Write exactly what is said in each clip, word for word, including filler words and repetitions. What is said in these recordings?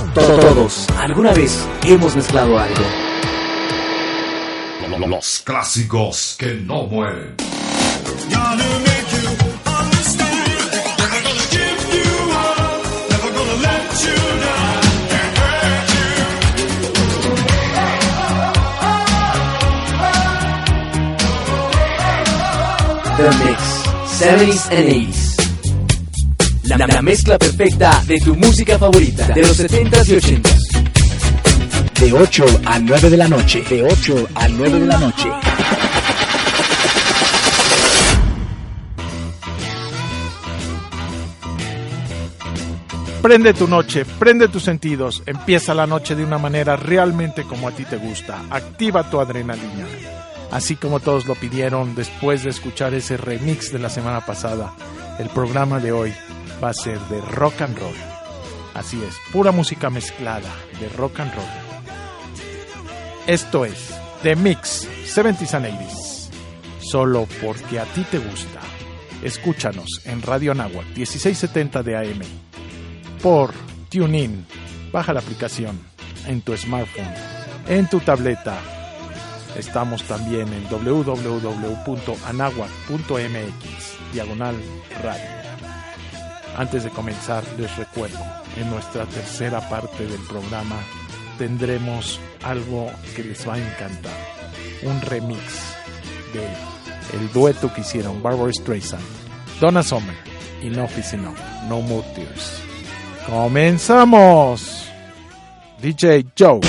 Todos, alguna vez hemos mezclado algo. Los clásicos que no mueren. The Mix, seventies and eighties. La, la mezcla perfecta de tu música favorita de los setentas y ochentas. De ocho a nueve de la noche. De ocho a nueve de la noche. Prende tu noche, prende tus sentidos. Empieza la noche de una manera realmente como a ti te gusta. Activa tu adrenalina. Así como todos lo pidieron después de escuchar ese remix de la semana pasada. El programa de hoy va a ser de rock and roll. Así es, pura música mezclada de rock and roll. Esto es The Mix, seventies and eighties. Solo porque a ti te gusta. Escúchanos en Radio Anáhuac dieciséis setenta de A M. Por TuneIn. Baja la aplicación en tu smartphone, en tu tableta. Estamos también en w w w punto anahuac punto m x diagonal radio. Antes de comenzar, les recuerdo, en nuestra tercera parte del programa tendremos algo que les va a encantar. Un remix de el dueto que hicieron Barbra Streisand, Donna Summer y Enough is Enough, No More Tears. ¡Comenzamos! D J Joe.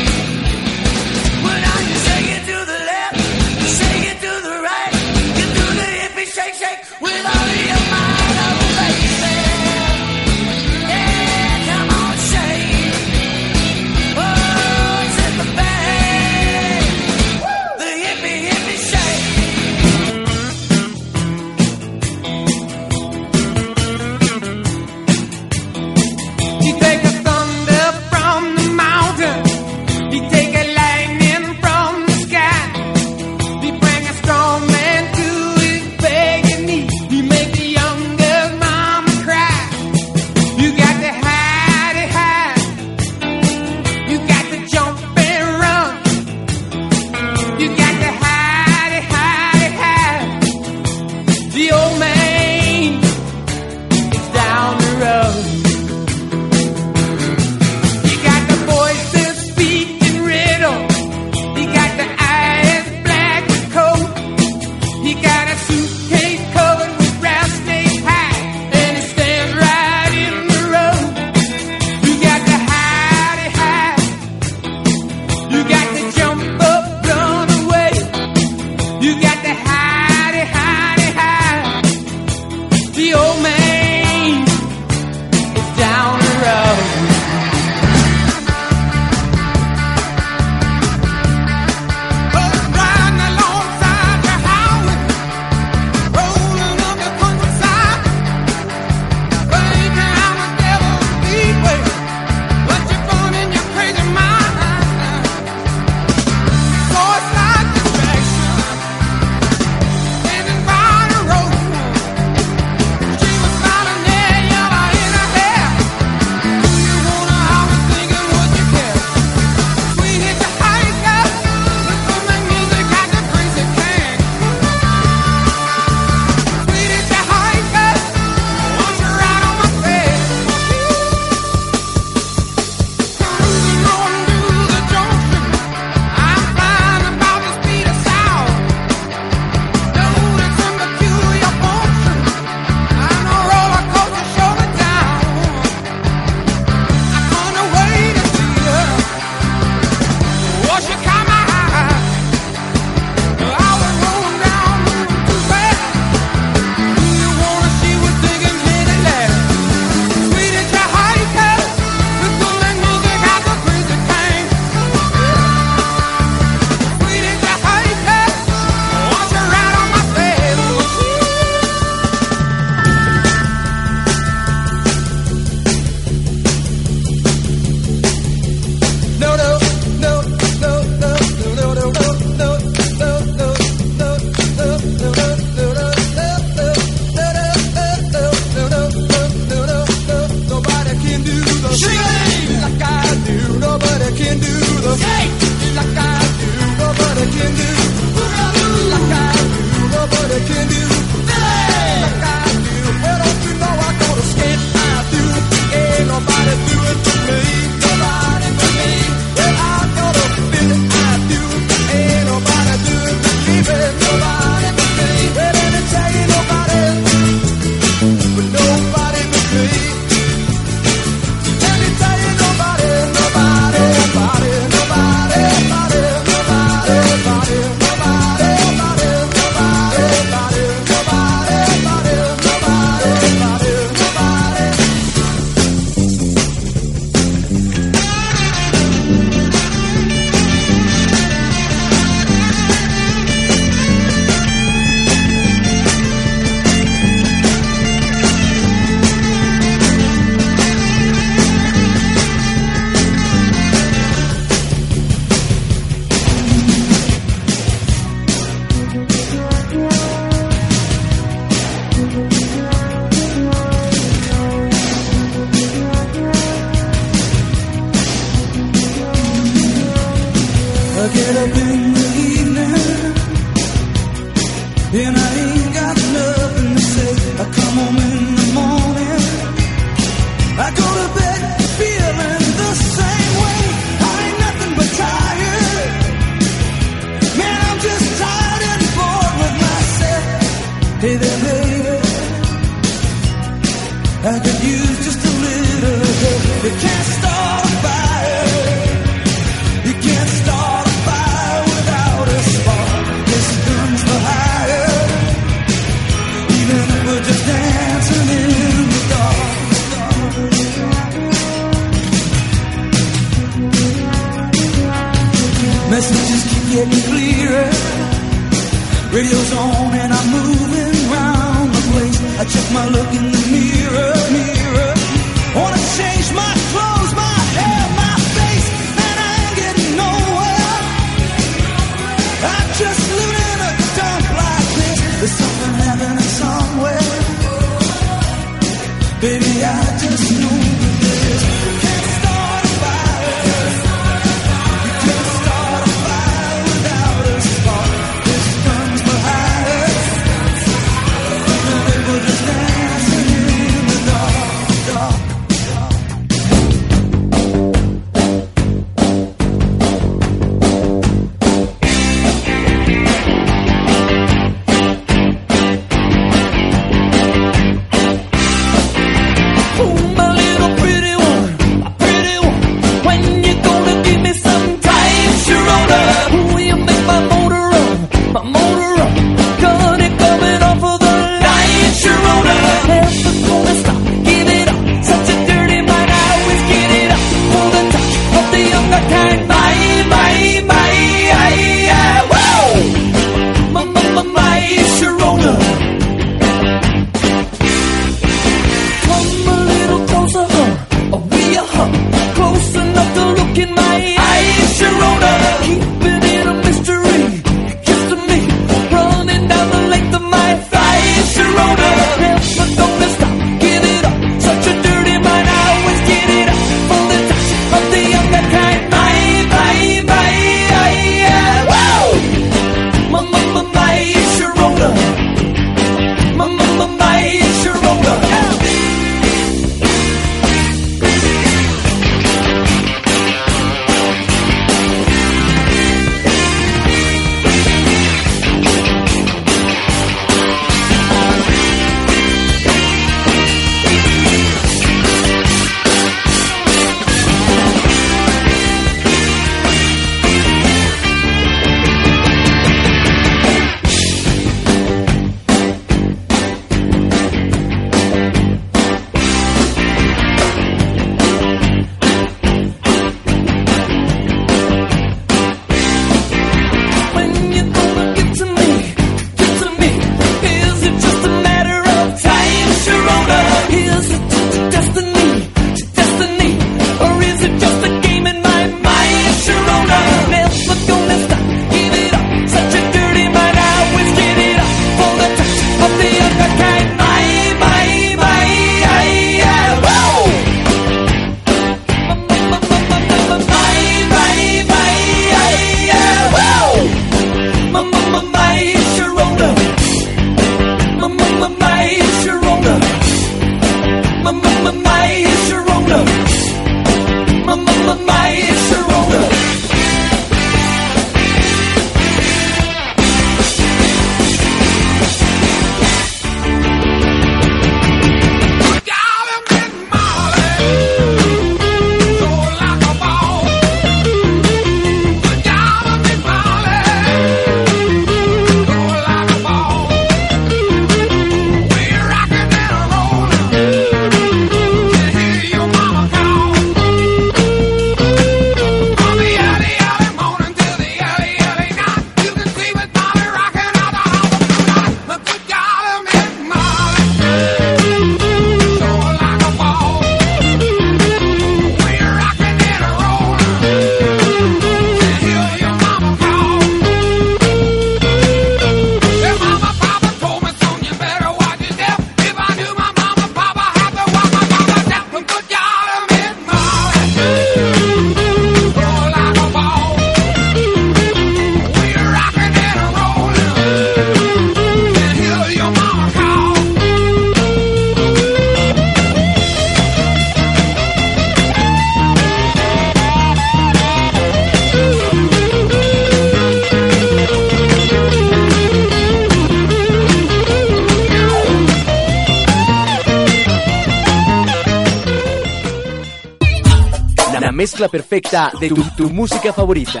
mezcla perfecta de tu, tu música favorita.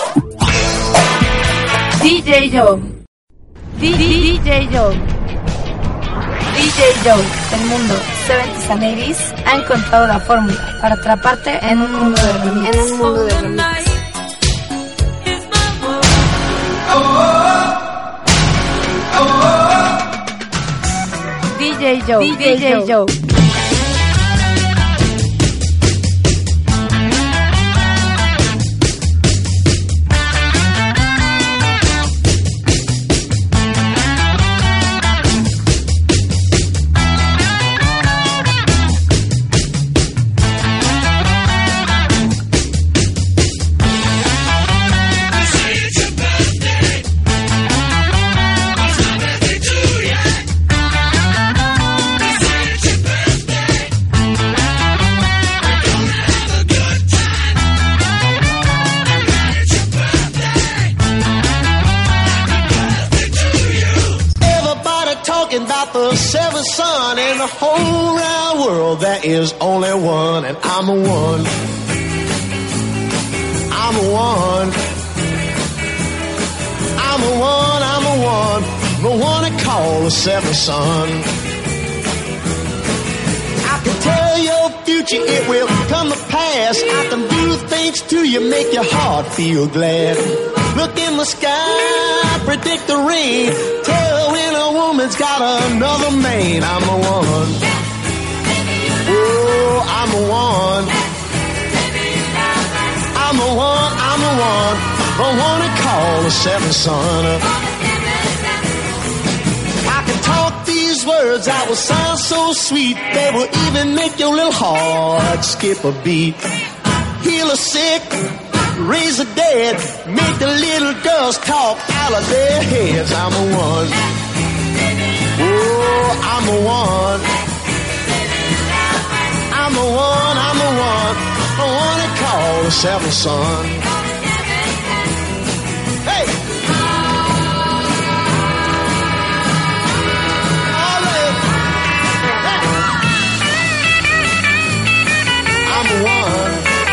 D J Joe. D J Joe. D J Joe, el mundo seventies and eighties ha encontrado la fórmula para atraparte en un mundo de remix. En un mundo de remix. D J Joe. D J Joe. the seventh son in the whole round world. There is only one, and I'm the one. I'm the one. I'm the one, I'm the one, the one they call the seventh son. I can tell your future, it will come to pass. I can do things to you, make your heart feel glad. Look in the sky, predict the rain, tell when a woman's got another man. I'm the one. Oh, I'm the one. I'm the one, I'm the one, the one they call the seventh son. I can talk these words that will sound so sweet, they will even make your little heart skip a beat. Heal the sick, raise the dead, make the little girls talk out of their heads. I'm the one. Oh, I'm the one. I'm the one, I'm the one, the one they call the seventh son. Hey! All right. Hey. I'm the one.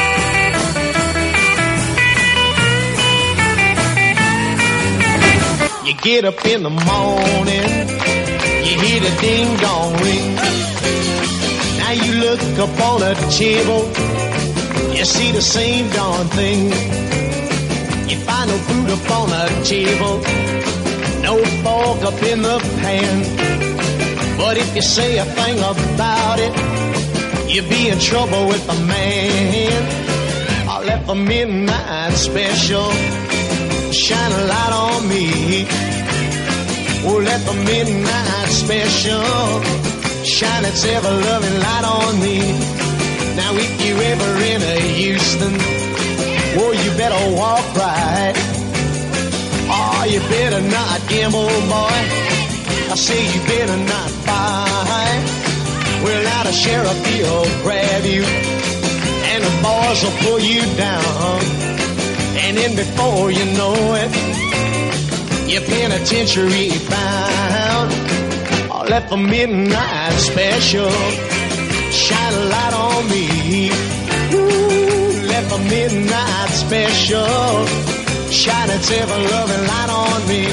You get up in the morning, you hear the ding dong ring. Now you look up on a table, you see the same darn thing. You find no food up on a table, no fork up in the pan. But if you say a thing about it, you'll be in trouble with the man. I left the midnight special shine a light on me. Oh, let the midnight special shine its ever-loving light on me. Now if you ever in a Houston, oh, you better walk right. Oh, you better not gamble, boy. I say you better not fight. Well, now the sheriff, he'll grab you, and the boys will pull you down. And then before you know it, you're penitentiary bound. Oh, let the midnight special shine a light on me. Ooh, let the midnight special shine its ever-loving light on me.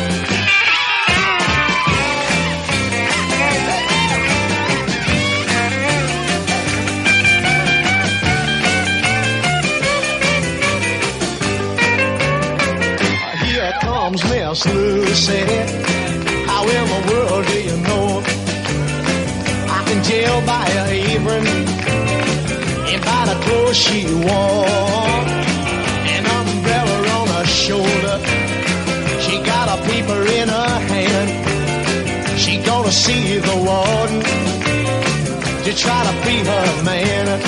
Here comes Miss Lucy. How in the world do you know? I can tell by her apron and by the clothes she wore, an umbrella on her shoulder. She got a paper in her hand. She gonna see the warden to try to free her man.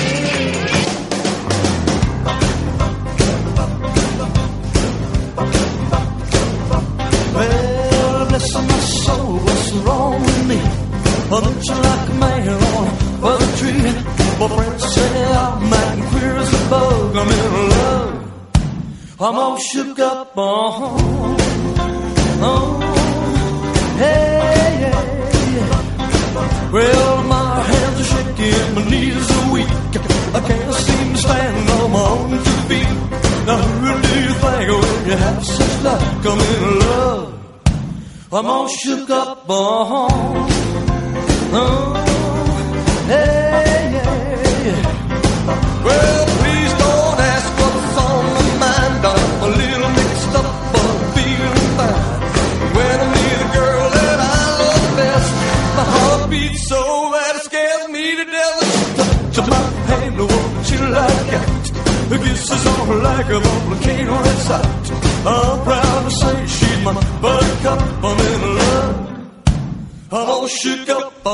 Well, bless my soul, what's wrong with me? Oh, don't you like a man on a tree? My friends say I'm acting queer as a bug. I'm in love. I'm all shook up. Oh, oh, hey, yeah, yeah. Well, my hands are shaking, my knees are weak. I can't seem to stand on my own two feet. Now who do you think when you have such luck? I'm in love. I'm all shook up. Oh, oh, hey, yeah, yeah. Well, please don't ask what's on my mind. I'm a little mixed up, but I'm feeling fine. When I meet a girl that I love best, my heart beats so that it scares me to death. Touch my hand, the one that you like it. The kisses on her like a volcano inside. I'm proud to say she's my buttercup. I'm in love. I'm all shook up. Oh,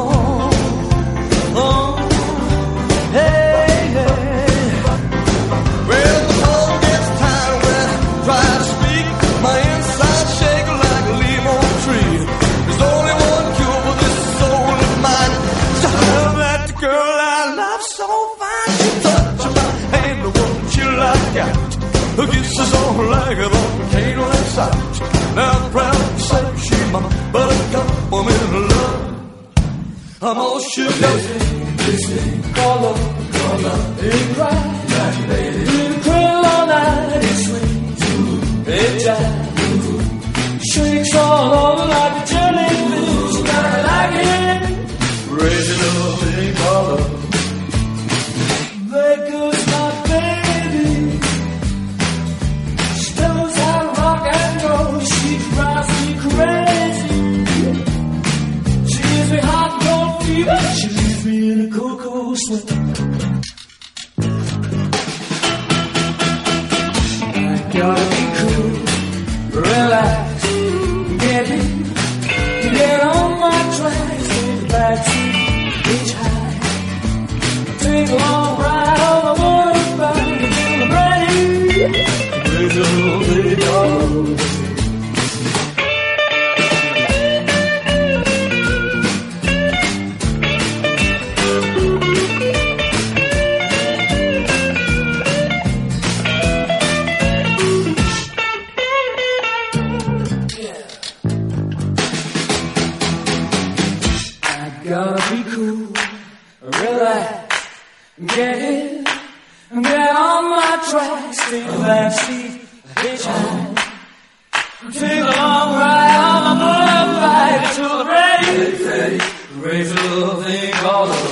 oh, hey, hey. Well, the phone gets tired when I try to speak. My inside shake like a leaf on a tree. There's only one cure for this soul of mine. To have that girl I love so fine. She touches my hand, the one that you like out. Her kisses on her like a volcano inside. Now I'm proud to say she's my buttercup. I'm in I'm all shook. Call up, call up, and cry. Been crying all night, it swings, it jives, shrieks all over like a jellyfish. Gotta like it, raise it up and call up. There goes my baby. She knows how to rock and roll. She drives me crazy. She gives me hot and cold fever. She leaves me in a cocoa sweat. Gotta be cool, relax, get in, get on my tracks, take the backseat, reach high, take a long ride on my motorbike until I'm ready, raise a little bit of gotta be cool, relax, get in, get on my tracks, take the backseat, hitchhike, take a long ride on my motorbike until I'm ready, ready, raise a little thing called love.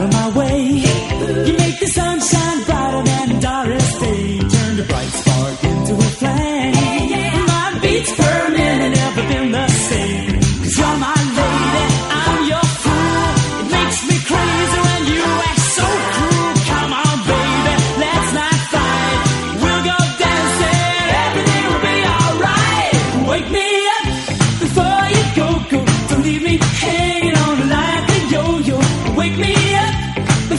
of my way. You make the sunshine brighter than Doris Day. Turn the bright spark into a flame. My beats per minute never been the same. Cause you're my lady, I'm your fool. It makes me crazy when you act so cruel. Come on baby, let's not fight. We'll go dancing, everything will be alright. Wake me up before you go, go. Don't leave me hanging on like a yo-yo. Wake me up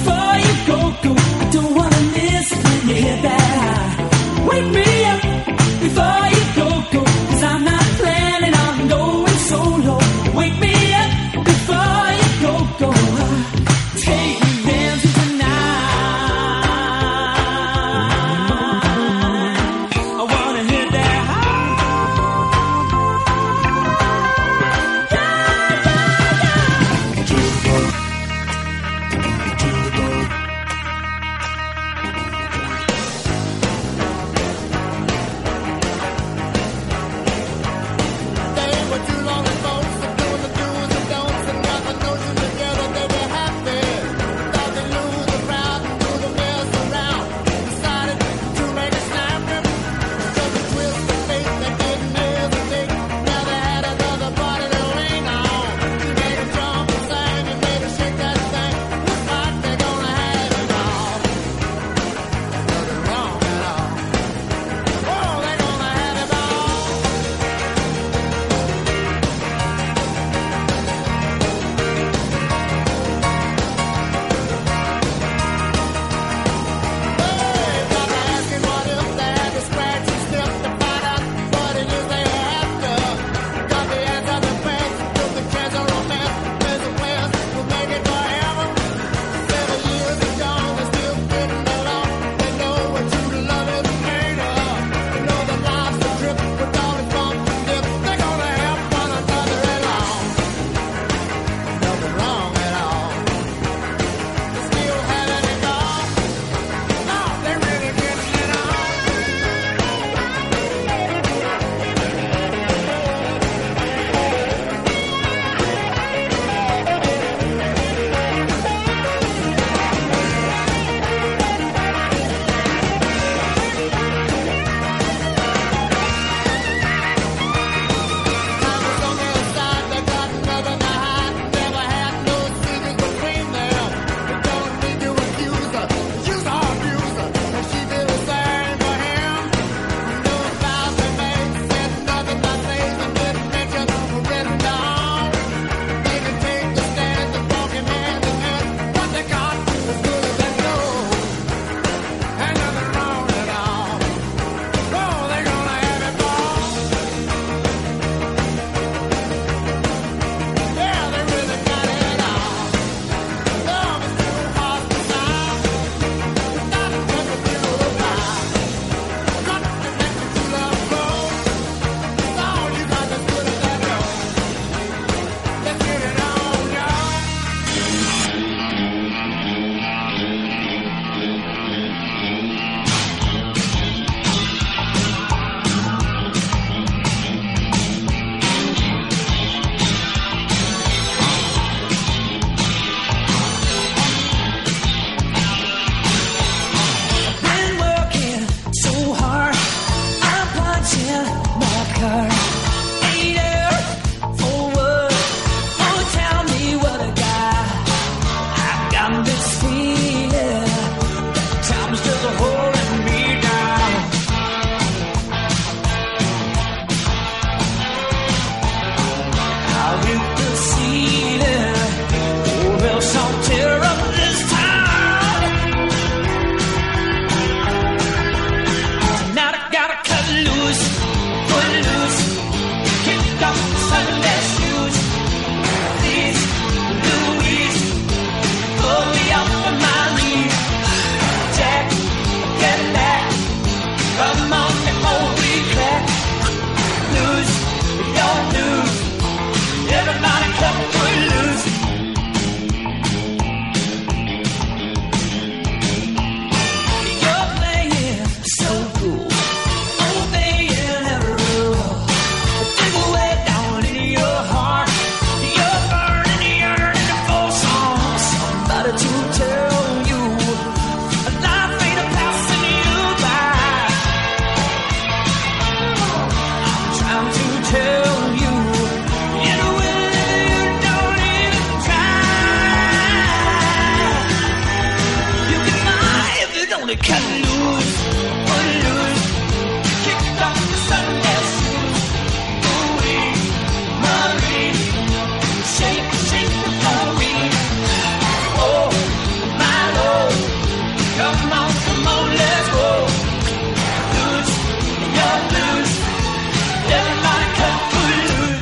cut loose, put loose, kicked off the Sunday shoes. Ooh-wee, Marie, shake, shake the Marie. Oh, my Lord, come on, come on, let's go. Loose, you're loose, everybody cut, put loose.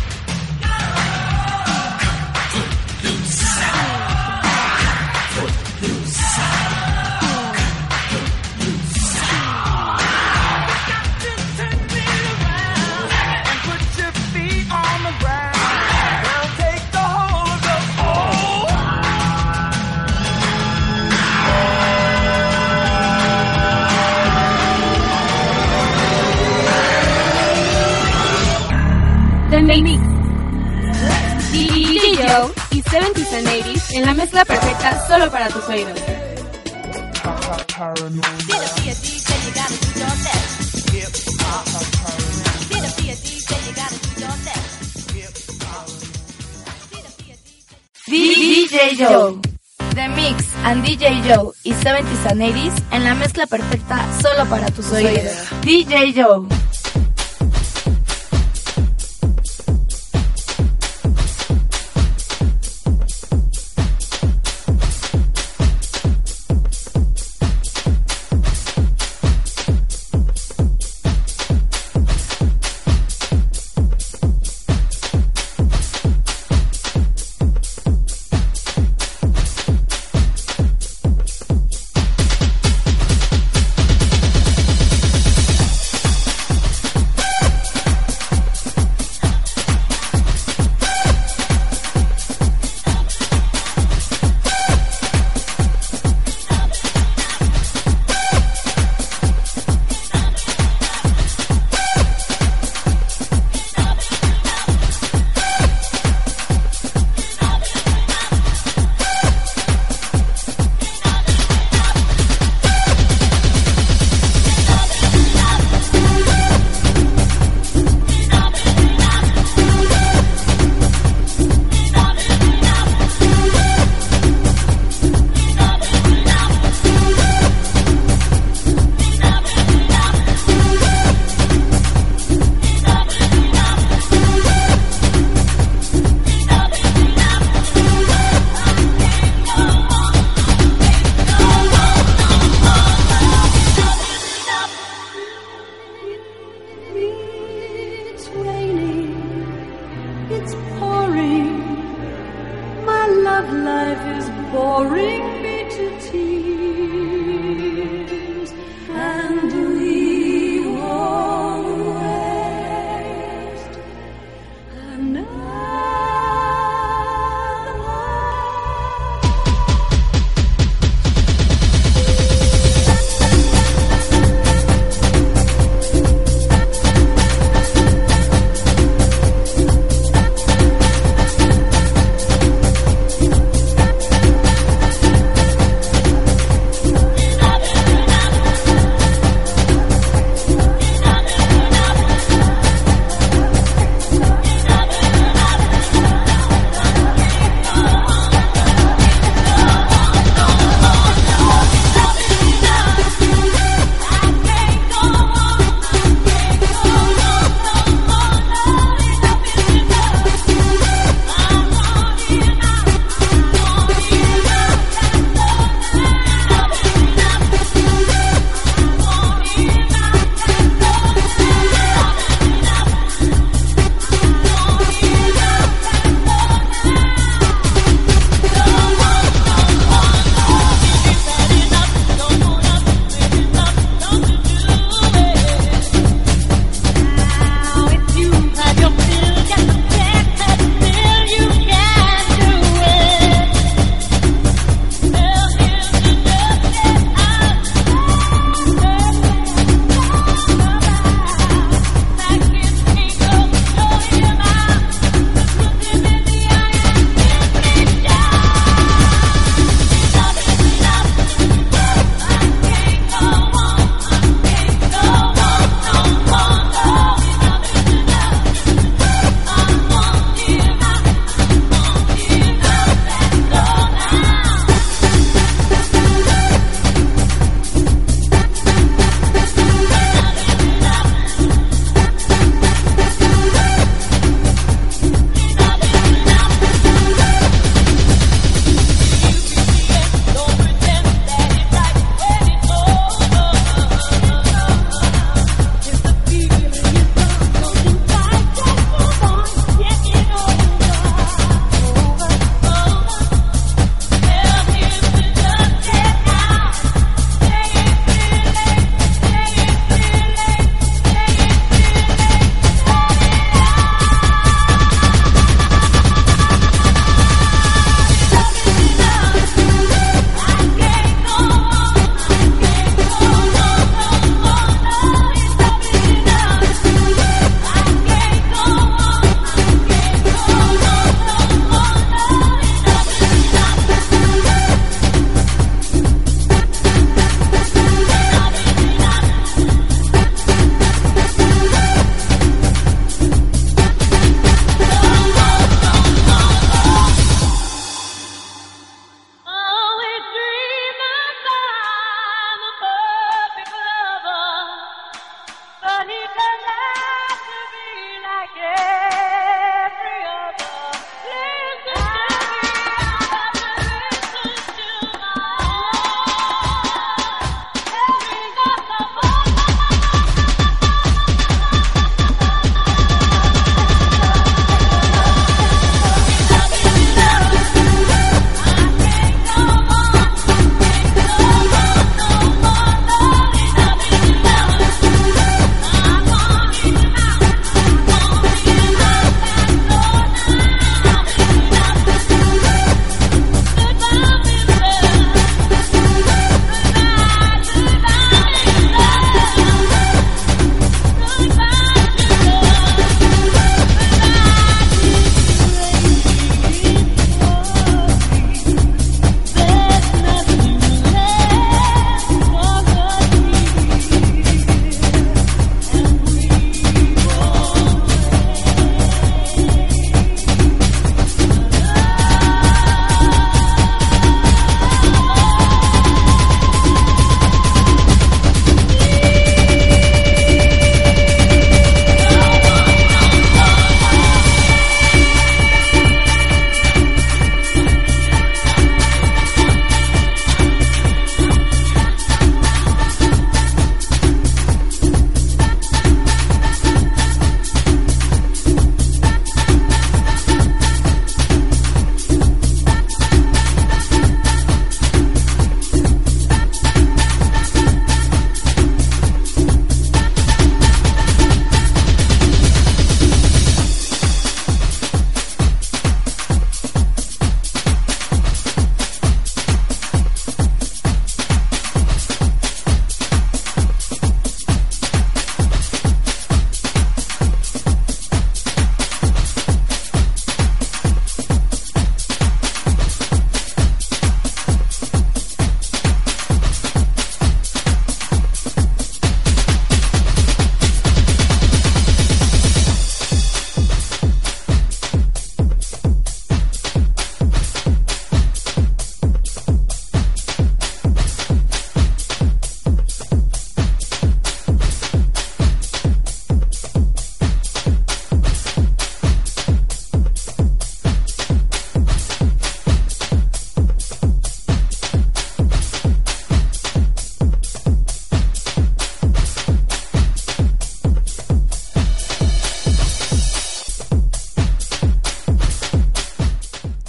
The Mix. D J Joe y seventies and eighties en la mezcla perfecta solo para tus oídos. D J Joe. The Mix and D J Joe y seventies and eighties en la mezcla perfecta solo para tus oídos. D J Joe.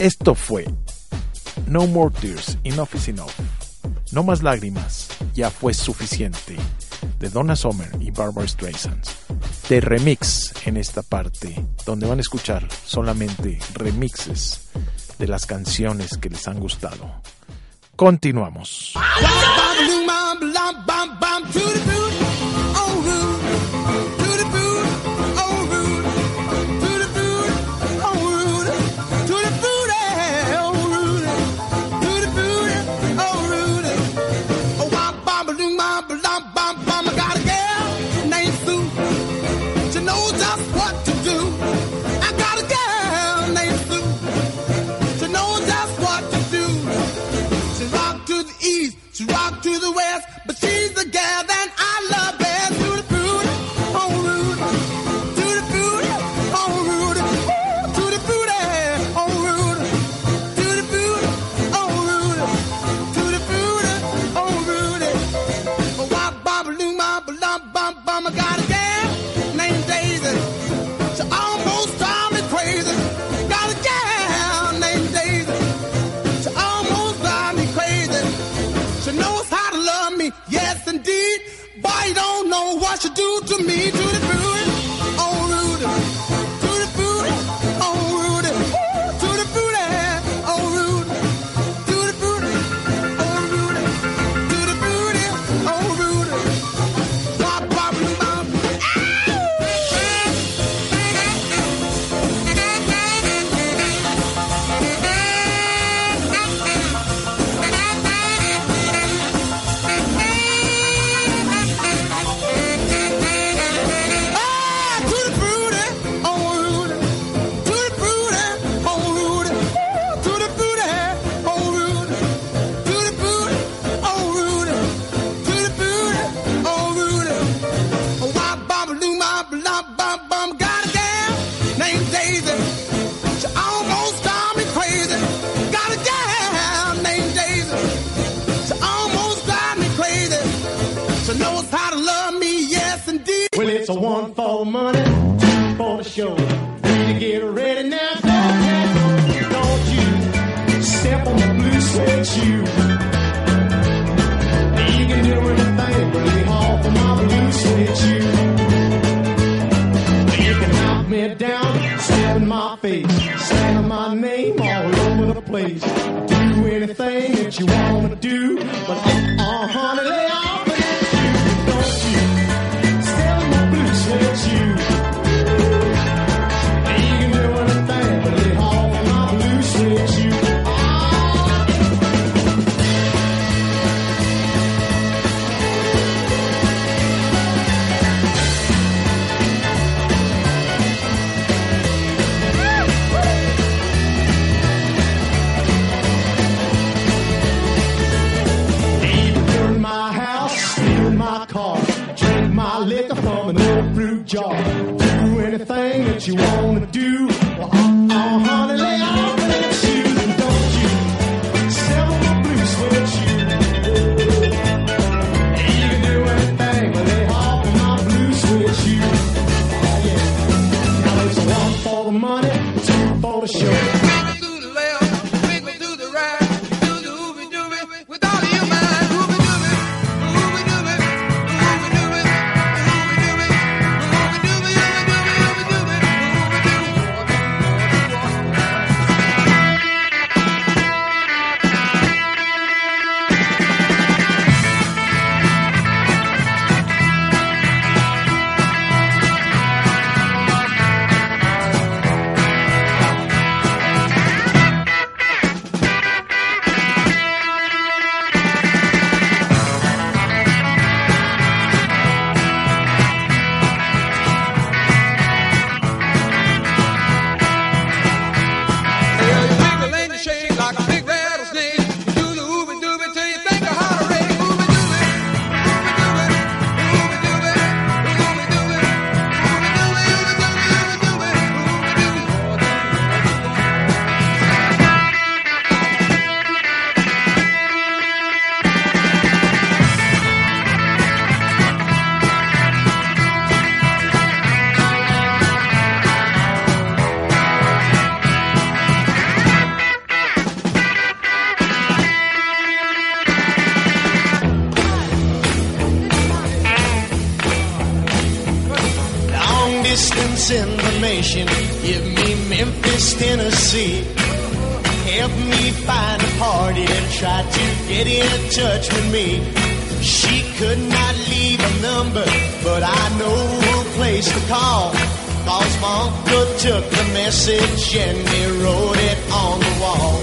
Esto fue No More Tears, Enough is Enough. No más lágrimas, ya fue suficiente, de Donna Summer y Barbra Streisand. De remix en esta parte, donde van a escuchar solamente remixes de las canciones que les han gustado. Continuamos. Rock to the west, but she's the gal that I love best. To the food, oh Rudy. To the food, oh Rudy. To the food, oh Rudy. To the food, oh Rudy. To the food, oh Rudy. Oh, wop, bop, loo, bop, lum, bum, bum. I got a gal named Daisy. She almost drives me crazy. Got a gal named Daisy. She almost drives me crazy. She knows how to love me, yes indeed. Boy, you don't know what she do to me. To the food, oh Rudy. To the food, oh Rudy. To the food, oh Rudy. To the food, oh Rudy. To the food, oh Rudy. Bop, bop, bop. Well, it's a one for the money, two for the show. You get ready now, don't, don't you step on the blue suede shoe. You can do anything but lay off of my blue suede shoe. You can knock me down, step in my face, slam my name all over the place. Do anything that you wanna do, but uh, honey, lay off of that shoe, don't you? Let you. You can do anything but lay off of my blue suede shoe. Even in my house, steal my car, drink my liquor from an old fruit jar. Do anything that you wanna do. Well, uh, uh, honey, lay off of them shoes and don't you step on my blue suede shoe. You can do anything but lay off of my blue suede shoe. Oh yeah. Now it's a one for the money, two for the show. Tennessee. Helped me find a party and tried to get in touch with me. She could not leave a number, but I know a place to call. Cause my uncle took the message and he wrote it on the wall.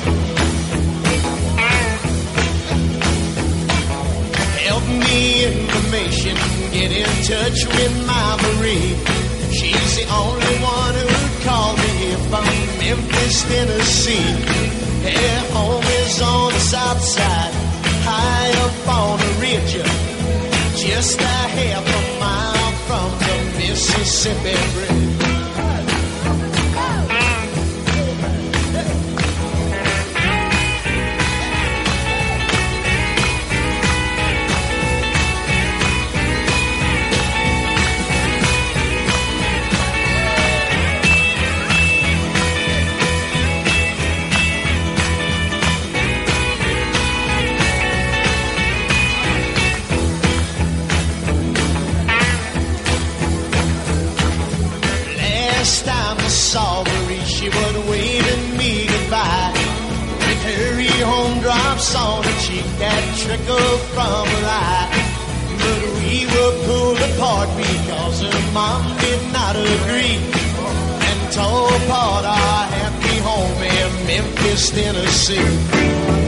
Help me information, get in touch with my Marie. She's the only one who'd call me from Memphis, Tennessee. Her home is on the south side, high up on the ridge, just a half a mile from the Mississippi Bridge. She was waving me goodbye with her home drops on her cheek that trickled from her eye. But we were pulled apart because her mom did not agree and tore apart our happy home in Memphis, Tennessee.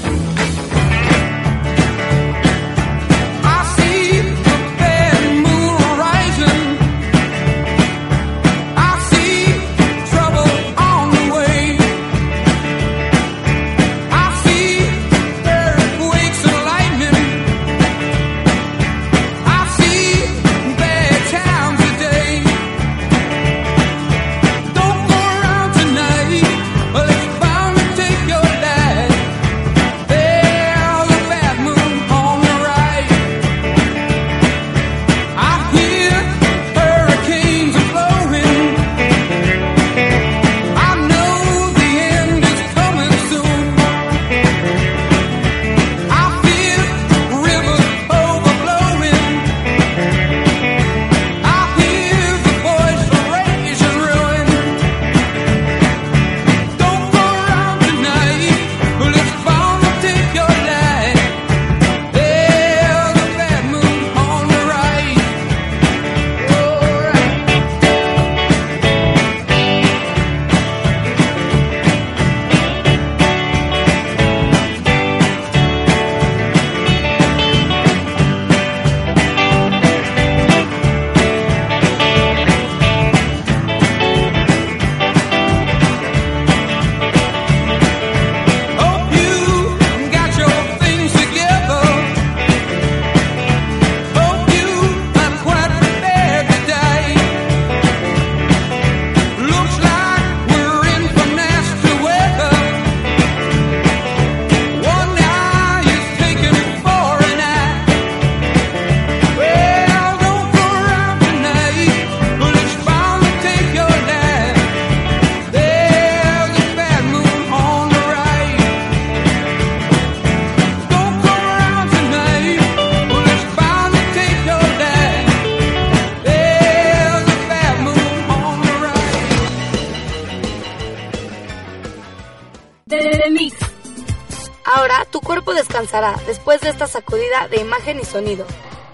Ahora tu cuerpo descansará después de esta sacudida de imagen y sonido.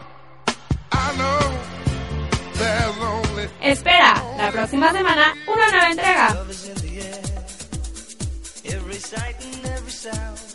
Espera, la próxima semana una nueva entrega.